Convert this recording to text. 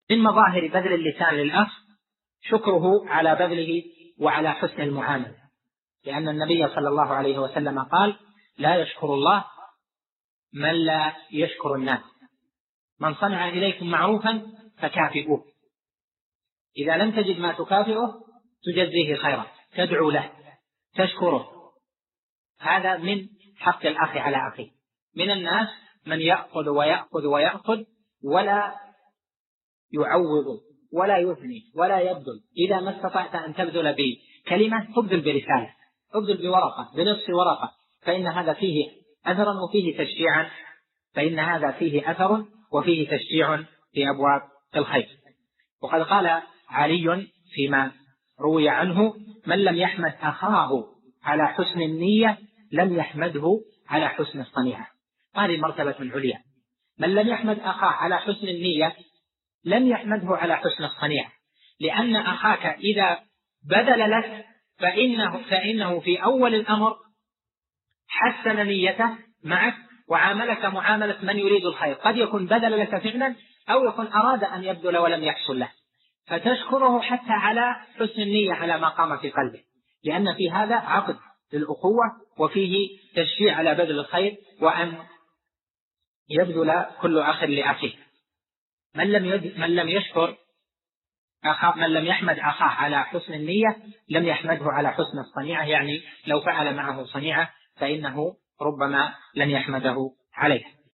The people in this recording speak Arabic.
من مظاهر بذل اللسان للأخ شكره على بذله وعلى حسن المعاملة، لأن النبي صلى الله عليه وسلم قال: لا يشكر الله من لا يشكر الناس، من صنع إليكم معروفا فكافئوه، إذا لم تجد ما تكافئه تجزيه خيرا، تدعو له، تشكره. هذا من حق الأخ على أخيه. من الناس من يأخذ ويأخذ ويأخذ ولا يعوض ولا يثني ولا يبذل. إذا ما استطعت أن تبذل بكلمة تبذل برسالة، تبذل بورقة، بنصف ورقة، فإن هذا فيه أثرا وفيه تشجيعا، فإن هذا فيه أثر وفيه تشجيع في أبواب الخير. وقد قال علي فيما روي عنه: من لم يحمد أخاه على حسن النية لم يحمده على حسن الصنيعة. هذه مرتبة عليا. من لم يحمد أخاه على حسن النية لم يحمده على حسن الصنيعة، لأن أخاك إذا بذل لك فإنه في أول الأمر حسن نيته معك وعاملك معاملة من يريد الخير، قد يكون بذل لك فعلا أو يكون أراد أن يبذل ولم يحصل له، فتشكره حتى على حسن النية على ما قام في قلبه، لأن في هذا عقد للأخوة وفيه تشجيع على بذل الخير وأن يبذل كل أخ لأخيه. من لم يحمد أخاه على حسن النية لم يحمده على حسن الصنيعة، يعني لو فعل معه صنيعة فإنه ربما لن يحمده عليه.